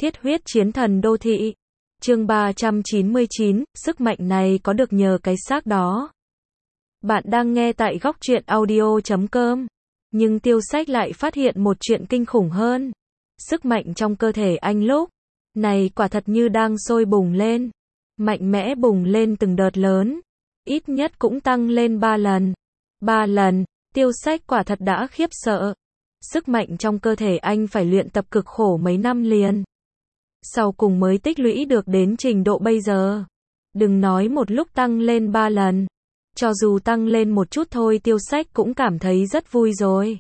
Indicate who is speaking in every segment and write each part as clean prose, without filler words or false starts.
Speaker 1: Thiết huyết chiến thần đô thị. Chương 399, sức mạnh này có được nhờ cái xác đó. Bạn đang nghe tại góc truyện audio.com. Nhưng Tiêu Sách lại phát hiện một chuyện kinh khủng hơn. Sức mạnh trong cơ thể anh lúc này quả thật như đang sôi bùng lên. Mạnh mẽ bùng lên từng đợt lớn. Ít nhất cũng tăng lên 3 lần. 3 lần, Tiêu Sách quả thật đã khiếp sợ. Sức mạnh trong cơ thể anh phải luyện tập cực khổ mấy năm liền. Sau cùng mới tích lũy được đến trình độ bây giờ. Đừng nói một lúc tăng lên 3 lần. Cho dù tăng lên một chút thôi Tiêu Sách cũng cảm thấy rất vui rồi.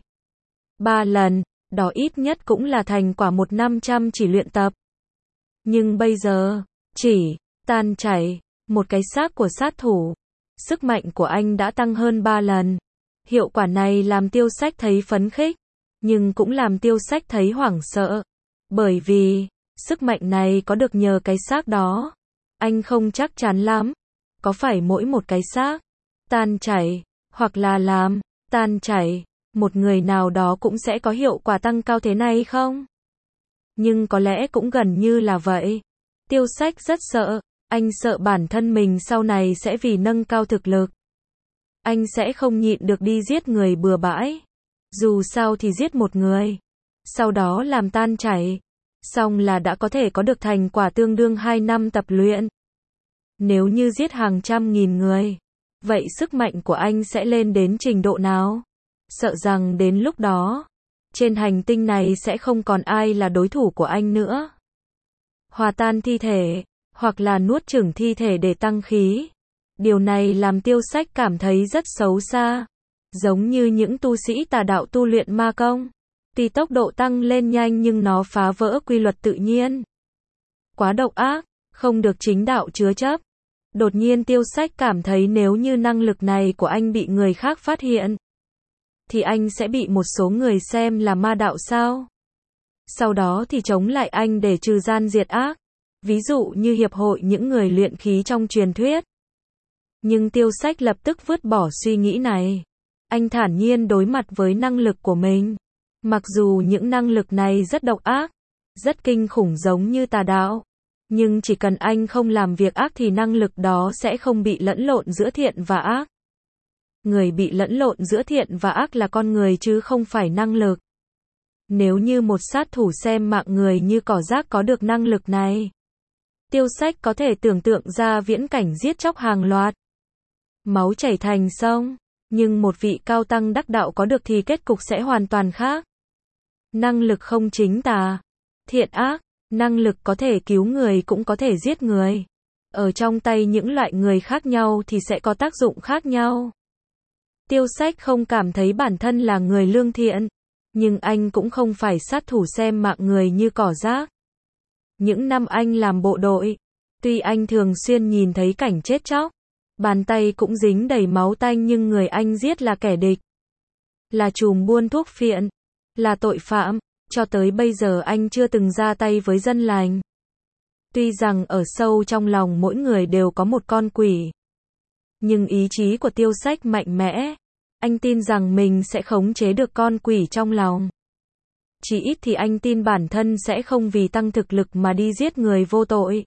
Speaker 1: 3 lần, đó ít nhất cũng là thành quả một năm chăm chỉ luyện tập. Nhưng bây giờ, chỉ tan chảy, một cái xác của sát thủ. Sức mạnh của anh đã tăng hơn 3 lần. Hiệu quả này làm Tiêu Sách thấy phấn khích, nhưng cũng làm Tiêu Sách thấy hoảng sợ. Bởi vì, sức mạnh này có được nhờ cái xác đó. Anh không chắc chắn lắm. Có phải mỗi một cái xác tan chảy, hoặc là làm tan chảy một người nào đó cũng sẽ có hiệu quả tăng cao thế này không? Nhưng có lẽ cũng gần như là vậy. Tiêu Sách rất sợ. Anh sợ bản thân mình sau này sẽ vì nâng cao thực lực. Anh sẽ không nhịn được đi giết người bừa bãi. Dù sao thì giết một người. Sau đó làm tan chảy. Xong là đã có thể có được thành quả tương đương 2 năm tập luyện. Nếu như giết hàng trăm nghìn người. Vậy sức mạnh của anh sẽ lên đến trình độ nào? Sợ rằng đến lúc đó, trên hành tinh này sẽ không còn ai là đối thủ của anh nữa. Hòa tan thi thể, hoặc là nuốt chửng thi thể để tăng khí. Điều này làm Tiêu Sách cảm thấy rất xấu xa. Giống như những tu sĩ tà đạo tu luyện ma công. Tuy tốc độ tăng lên nhanh nhưng nó phá vỡ quy luật tự nhiên. Quá độc ác, không được chính đạo chứa chấp. Đột nhiên Tiêu Sách cảm thấy nếu như năng lực này của anh bị người khác phát hiện, thì anh sẽ bị một số người xem là ma đạo sao? Sau đó thì chống lại anh để trừ gian diệt ác. Ví dụ như hiệp hội những người luyện khí trong truyền thuyết. Nhưng Tiêu Sách lập tức vứt bỏ suy nghĩ này. Anh thản nhiên đối mặt với năng lực của mình. Mặc dù những năng lực này rất độc ác, rất kinh khủng giống như tà đạo. Nhưng chỉ cần anh không làm việc ác thì năng lực đó sẽ không bị lẫn lộn giữa thiện và ác. Người bị lẫn lộn giữa thiện và ác là con người chứ không phải năng lực. Nếu như một sát thủ xem mạng người như cỏ rác có được năng lực này, Tiêu Sách có thể tưởng tượng ra viễn cảnh giết chóc hàng loạt, máu chảy thành sông. Nhưng một vị cao tăng đắc đạo có được thì kết cục sẽ hoàn toàn khác. Năng lực không chính tà, thiện ác, năng lực có thể cứu người cũng có thể giết người. Ở trong tay những loại người khác nhau thì sẽ có tác dụng khác nhau. Tiêu Sách không cảm thấy bản thân là người lương thiện, nhưng anh cũng không phải sát thủ xem mạng người như cỏ rác. Những năm anh làm bộ đội, tuy anh thường xuyên nhìn thấy cảnh chết chóc, bàn tay cũng dính đầy máu tanh nhưng người anh giết là kẻ địch, là trùm buôn thuốc phiện, là tội phạm. Cho tới bây giờ anh chưa từng ra tay với dân lành. Tuy rằng ở sâu trong lòng mỗi người đều có một con quỷ, nhưng ý chí của Tiêu Sách mạnh mẽ. Anh tin rằng mình sẽ khống chế được con quỷ trong lòng. Chỉ ít thì anh tin bản thân sẽ không vì tăng thực lực mà đi giết người vô tội.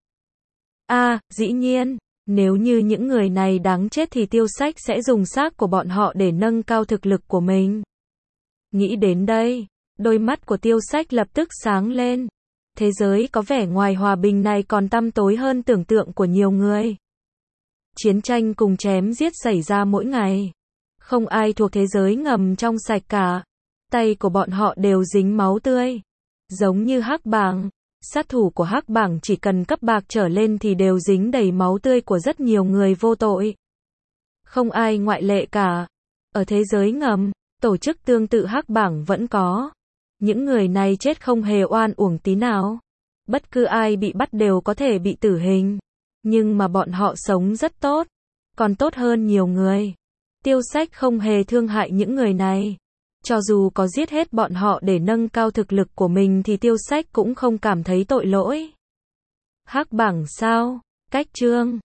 Speaker 1: Dĩ nhiên, nếu như những người này đáng chết thì Tiêu Sách sẽ dùng xác của bọn họ để nâng cao thực lực của mình. Nghĩ đến đây, đôi mắt của Tiêu Sách lập tức sáng lên. Thế giới có vẻ ngoài hòa bình này còn tăm tối hơn tưởng tượng của nhiều người. Chiến tranh cùng chém giết xảy ra mỗi ngày. Không ai thuộc thế giới ngầm trong sạch cả. Tay của bọn họ đều dính máu tươi. Giống như Hắc Bảng. Sát thủ của Hắc Bảng chỉ cần cấp bạc trở lên thì đều dính đầy máu tươi của rất nhiều người vô tội. Không ai ngoại lệ cả. Ở thế giới ngầm, tổ chức tương tự Hắc Bảng vẫn có. Những người này chết không hề oan uổng tí nào. Bất cứ ai bị bắt đều có thể bị tử hình. Nhưng mà bọn họ sống rất tốt. Còn tốt hơn nhiều người. Tiêu Sách không hề thương hại những người này. Cho dù có giết hết bọn họ để nâng cao thực lực của mình thì Tiêu Sách cũng không cảm thấy tội lỗi. Hắc Bảng sao? Cách chương